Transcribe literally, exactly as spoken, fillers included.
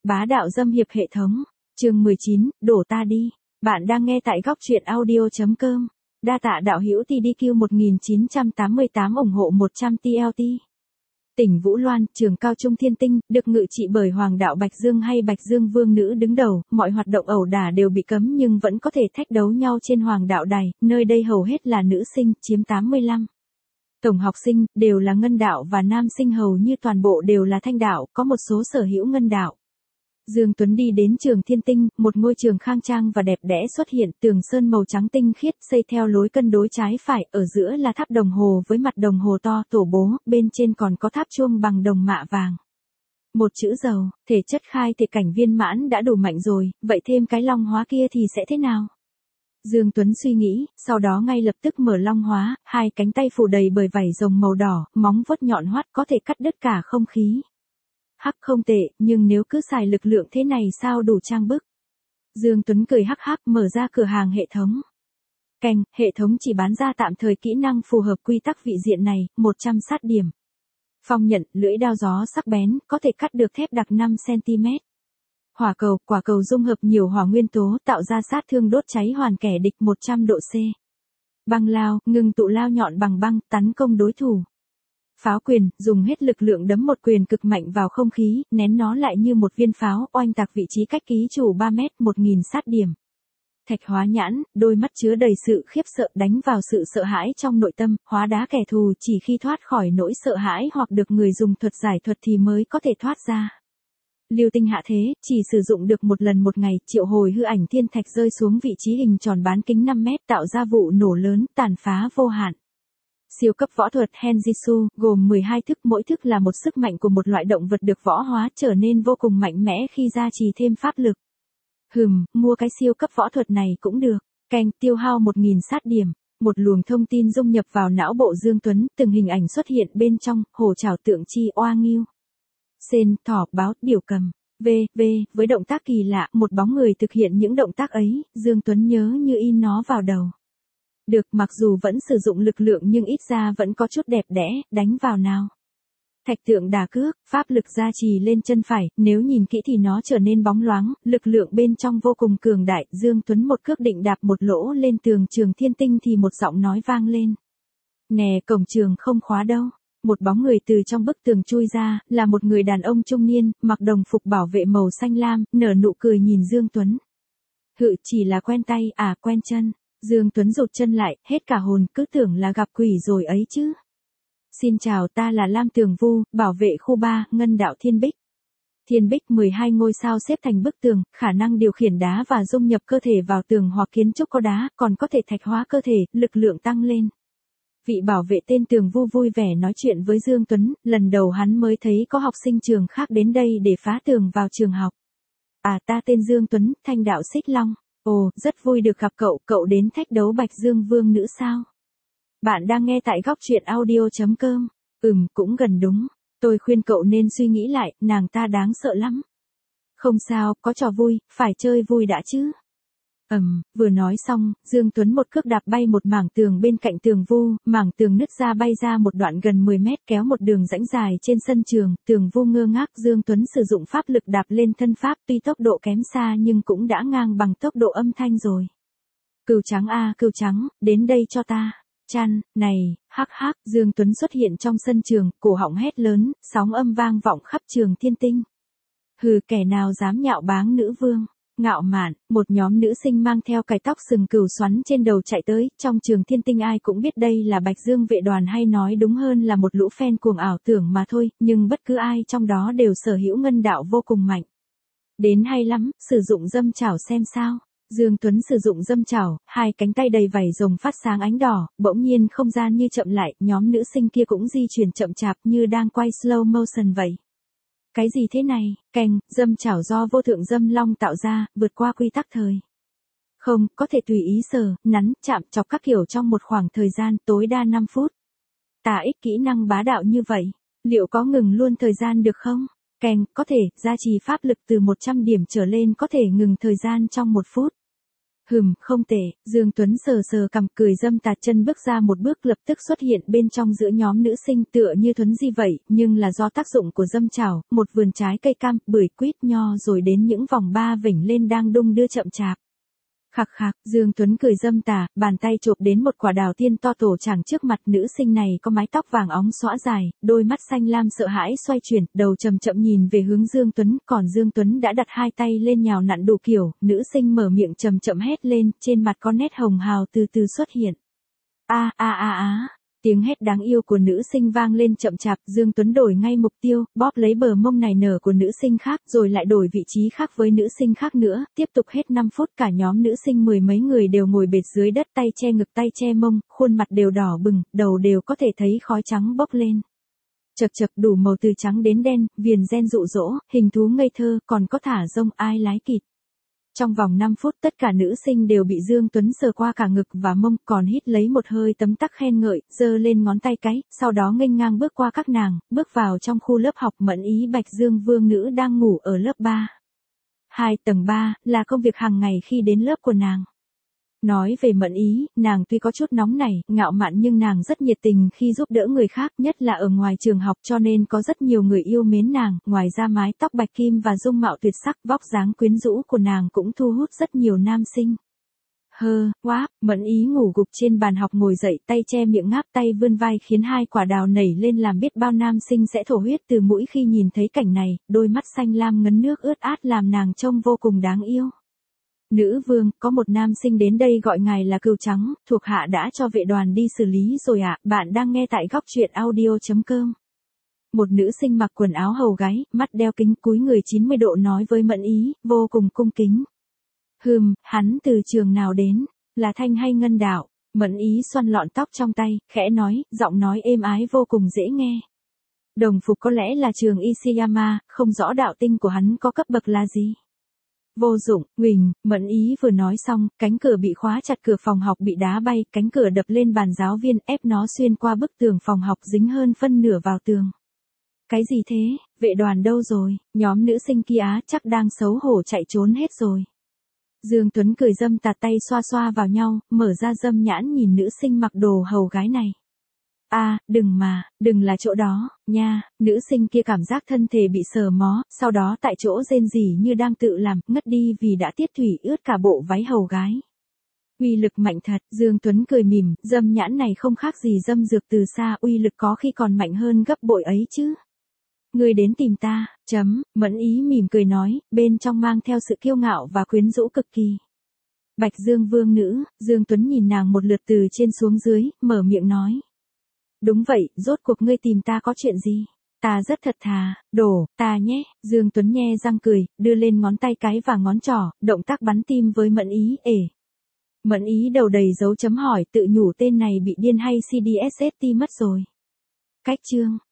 Bá đạo dâm hiệp hệ thống. Chương mười chín, đổ ta đi. Bạn đang nghe tại góc truyện audio chấm com. Đa tạ đạo hữu tê đê quy một nghìn chín trăm tám mươi tám ủng hộ một trăm tê lờ tê. Tỉnh Vũ Loan, trường cao trung Thiên Tinh, được ngự trị bởi Hoàng đạo Bạch Dương hay Bạch Dương Vương nữ đứng đầu, mọi hoạt động ẩu đả đều bị cấm nhưng vẫn có thể thách đấu nhau trên Hoàng đạo đài, nơi đây hầu hết là nữ sinh, chiếm tám mươi lăm. Tổng học sinh, đều là ngân đạo và nam sinh hầu như toàn bộ đều là thanh đạo, có một số sở hữu ngân đạo. Dương Tuấn đi đến trường Thiên Tinh, một ngôi trường khang trang và đẹp đẽ xuất hiện, tường sơn màu trắng tinh khiết, xây theo lối cân đối trái phải, ở giữa là tháp đồng hồ với mặt đồng hồ to tổ bố, bên trên còn có tháp chuông bằng đồng mạ vàng. Một chữ dầu, thể chất khai thể cảnh viên mãn đã đủ mạnh rồi, vậy thêm cái long hóa kia thì sẽ thế nào? Dương Tuấn suy nghĩ, sau đó ngay lập tức mở long hóa, hai cánh tay phủ đầy bởi vảy rồng màu đỏ, móng vuốt nhọn hoắt có thể cắt đứt cả không khí. Hắc không tệ, nhưng nếu cứ xài lực lượng thế này sao đủ trang bức. Dương Tuấn cười hắc hắc mở ra cửa hàng hệ thống. Canh, hệ thống chỉ bán ra tạm thời kỹ năng phù hợp quy tắc vị diện này, một trăm sát điểm. Phong nhận, lưỡi đao gió sắc bén, có thể cắt được thép đặc năm xăng ti mét. Hỏa cầu, quả cầu dung hợp nhiều hỏa nguyên tố tạo ra sát thương đốt cháy hoàn kẻ địch một trăm độ C. Băng lao, ngừng tụ lao nhọn bằng băng, tấn công đối thủ. Pháo quyền, dùng hết lực lượng đấm một quyền cực mạnh vào không khí, nén nó lại như một viên pháo, oanh tạc vị trí cách ký chủ ba mét, một nghìn sát điểm. Thạch hóa nhãn, đôi mắt chứa đầy sự khiếp sợ đánh vào sự sợ hãi trong nội tâm, hóa đá kẻ thù chỉ khi thoát khỏi nỗi sợ hãi hoặc được người dùng thuật giải thuật thì mới có thể thoát ra. Lưu tinh hạ thế, chỉ sử dụng được một lần một ngày, triệu hồi hư ảnh thiên thạch rơi xuống vị trí hình tròn bán kính năm mét tạo ra vụ nổ lớn, tàn phá vô hạn. Siêu cấp võ thuật Henjitsu, gồm mười hai thức, mỗi thức là một sức mạnh của một loại động vật được võ hóa trở nên vô cùng mạnh mẽ khi gia trì thêm pháp lực. Hừm, mua cái siêu cấp võ thuật này cũng được. Canh, tiêu hao một nghìn sát điểm. Một luồng thông tin dung nhập vào não bộ Dương Tuấn, từng hình ảnh xuất hiện bên trong, hổ trảo tượng chi oa nghiêu. Sên, thỏ, báo, điểu cầm. V, V, với động tác kỳ lạ, một bóng người thực hiện những động tác ấy, Dương Tuấn nhớ như in nó vào đầu. Được, mặc dù vẫn sử dụng lực lượng nhưng ít ra vẫn có chút đẹp đẽ, đánh vào nào. Thạch tượng đả cước, pháp lực gia trì lên chân phải, nếu nhìn kỹ thì nó trở nên bóng loáng, lực lượng bên trong vô cùng cường đại, Dương Tuấn một cước định đạp một lỗ lên tường trường Thiên Tinh thì một giọng nói vang lên. Nè, cổng trường không khóa đâu. Một bóng người từ trong bức tường chui ra, là một người đàn ông trung niên, mặc đồng phục bảo vệ màu xanh lam, nở nụ cười nhìn Dương Tuấn. Hự, chỉ là quen tay, à quen chân. Dương Tuấn rụt chân lại, hết cả hồn, cứ tưởng là gặp quỷ rồi ấy chứ. Xin chào, ta là Lam Tường Vu, bảo vệ khu ba, ngân đạo Thiên Bích. Thiên Bích mười hai ngôi sao xếp thành bức tường, khả năng điều khiển đá và dung nhập cơ thể vào tường hoặc kiến trúc có đá, còn có thể thạch hóa cơ thể, lực lượng tăng lên. Vị bảo vệ tên Tường Vu vui vẻ nói chuyện với Dương Tuấn, lần đầu hắn mới thấy có học sinh trường khác đến đây để phá tường vào trường học. À, ta tên Dương Tuấn, thanh đạo Xích Long. Ồ, rất vui được gặp cậu, cậu đến thách đấu Bạch Dương Vương nữ sao? Bạn đang nghe tại góc truyện audio chấm com. Ừm, cũng gần đúng. Tôi khuyên cậu nên suy nghĩ lại, nàng ta đáng sợ lắm. Không sao, có trò vui, phải chơi vui đã chứ. Ầm, vừa nói xong, Dương Tuấn một cước đạp bay một mảng tường bên cạnh Tường Vu, mảng tường nứt ra bay ra một đoạn gần mười mét kéo một đường rãnh dài trên sân trường, Tường Vu ngơ ngác, Dương Tuấn sử dụng pháp lực đạp lên thân pháp tuy tốc độ kém xa nhưng cũng đã ngang bằng tốc độ âm thanh rồi. Cừu trắng a, cừu trắng, đến đây cho ta. Chăn, này, hắc hắc, Dương Tuấn xuất hiện trong sân trường, cổ họng hét lớn, sóng âm vang vọng khắp trường Thiên Tinh. Hừ, kẻ nào dám nhạo báng nữ vương. Ngạo mạn, một nhóm nữ sinh mang theo cài tóc sừng cừu xoắn trên đầu chạy tới, trong trường Thiên Tinh ai cũng biết đây là Bạch Dương vệ đoàn hay nói đúng hơn là một lũ fan cuồng ảo tưởng mà thôi, nhưng bất cứ ai trong đó đều sở hữu ngân đạo vô cùng mạnh. Đến hay lắm, sử dụng dâm chảo xem sao. Dương Tuấn sử dụng dâm chảo, hai cánh tay đầy vảy rồng phát sáng ánh đỏ, bỗng nhiên không gian như chậm lại, nhóm nữ sinh kia cũng di chuyển chậm chạp như đang quay slow motion vậy. Cái gì thế này, cành, dâm chảo do vô thượng dâm long tạo ra, vượt qua quy tắc thời. Không, có thể tùy ý sờ, nắn, chạm, chọc các kiểu trong một khoảng thời gian tối đa năm phút. Tà ích kỹ năng bá đạo như vậy, liệu có ngừng luôn thời gian được không? Cành, có thể, gia trì pháp lực từ một trăm điểm trở lên có thể ngừng thời gian trong một phút. Hừm, không tệ, Dương Tuấn sờ sờ cằm cười dâm tà chân bước ra một bước lập tức xuất hiện bên trong giữa nhóm nữ sinh tựa như thuấn di vậy, nhưng là do tác dụng của dâm chảo, một vườn trái cây cam, bưởi quýt nho rồi đến những vòng ba vểnh lên đang đung đưa chậm chạp. Khạc khạc, Dương Tuấn cười dâm tà, bàn tay chộp đến một quả đào tiên to tổ chảng trước mặt nữ sinh này có mái tóc vàng óng xõa dài, đôi mắt xanh lam sợ hãi xoay chuyển, đầu chậm chậm nhìn về hướng Dương Tuấn, còn Dương Tuấn đã đặt hai tay lên nhào nặn đủ kiểu, nữ sinh mở miệng chậm chậm hét lên, trên mặt có nét hồng hào từ từ xuất hiện. A a a a. Tiếng hét đáng yêu của nữ sinh vang lên chậm chạp, Dương Tuấn đổi ngay mục tiêu, bóp lấy bờ mông này nở của nữ sinh khác, rồi lại đổi vị trí khác với nữ sinh khác nữa, tiếp tục hết năm phút cả nhóm nữ sinh mười mấy người đều ngồi bệt dưới đất tay che ngực tay che mông, khuôn mặt đều đỏ bừng, đầu đều có thể thấy khói trắng bốc lên. Chật chật đủ màu từ trắng đến đen, viền gen dụ dỗ, hình thú ngây thơ, còn có thả rông ai lái kịt. Trong vòng năm phút tất cả nữ sinh đều bị Dương Tuấn sờ qua cả ngực và mông, còn hít lấy một hơi tấm tắc khen ngợi, giơ lên ngón tay cái, sau đó nghênh ngang bước qua các nàng, bước vào trong khu lớp học Mẫn Ý Bạch Dương Vương nữ đang ngủ ở lớp ba. Hai tầng ba, là công việc hàng ngày khi đến lớp của nàng. Nói về Mẫn Ý, nàng tuy có chút nóng nảy, ngạo mạn nhưng nàng rất nhiệt tình khi giúp đỡ người khác, nhất là ở ngoài trường học cho nên có rất nhiều người yêu mến nàng, ngoài ra mái tóc bạch kim và dung mạo tuyệt sắc, vóc dáng quyến rũ của nàng cũng thu hút rất nhiều nam sinh. Hơ, quá, Mẫn Ý ngủ gục trên bàn học ngồi dậy tay che miệng ngáp tay vươn vai khiến hai quả đào nảy lên làm biết bao nam sinh sẽ thổ huyết từ mũi khi nhìn thấy cảnh này, đôi mắt xanh lam ngấn nước ướt át làm nàng trông vô cùng đáng yêu. Nữ vương, có một nam sinh đến đây gọi ngài là Cừu Trắng, thuộc hạ đã cho vệ đoàn đi xử lý rồi ạ, bạn đang nghe tại góc truyện audio chấm com. Một nữ sinh mặc quần áo hầu gái, mắt đeo kính cúi người chín mươi độ nói với Mẫn Ý, vô cùng cung kính. Hừm, hắn từ trường nào đến, là Thanh hay Ngân Đạo? Mẫn Ý xoăn lọn tóc trong tay, khẽ nói, giọng nói êm ái vô cùng dễ nghe. Đồng phục có lẽ là trường Ishiyama, không rõ đạo tinh của hắn có cấp bậc là gì. Vô dụng, Huỳnh, Mẫn Ý vừa nói xong, cánh cửa bị khóa chặt, cửa phòng học bị đá bay, cánh cửa đập lên bàn giáo viên, ép nó xuyên qua bức tường phòng học dính hơn phân nửa vào tường. Cái gì thế, vệ đoàn đâu rồi, nhóm nữ sinh kia á chắc đang xấu hổ chạy trốn hết rồi. Dương Tuấn cười dâm tạt tay xoa xoa vào nhau, mở ra dâm nhãn nhìn nữ sinh mặc đồ hầu gái này. A, à, đừng mà, đừng là chỗ đó, nha, nữ sinh kia cảm giác thân thể bị sờ mó, sau đó tại chỗ rên rỉ như đang tự làm, ngất đi vì đã tiết thủy ướt cả bộ váy hầu gái. Uy lực mạnh thật, Dương Tuấn cười mỉm, dâm nhãn này không khác gì dâm dược từ xa, uy lực có khi còn mạnh hơn gấp bội ấy chứ. Người đến tìm ta, chấm, Mẫn Ý mỉm cười nói, bên trong mang theo sự kiêu ngạo và quyến rũ cực kỳ. Bạch Dương Vương nữ, Dương Tuấn nhìn nàng một lượt từ trên xuống dưới, mở miệng nói. Đúng vậy, rốt cuộc ngươi tìm ta có chuyện gì? Ta rất thật thà, đổ, ta nhé, Dương Tuấn nhe răng cười, đưa lên ngón tay cái và ngón trỏ, động tác bắn tim với Mẫn Ý, ể. Mẫn Ý đầu đầy dấu chấm hỏi tự nhủ tên này bị điên hay xê đê ét ét tê mất rồi. Cách chương,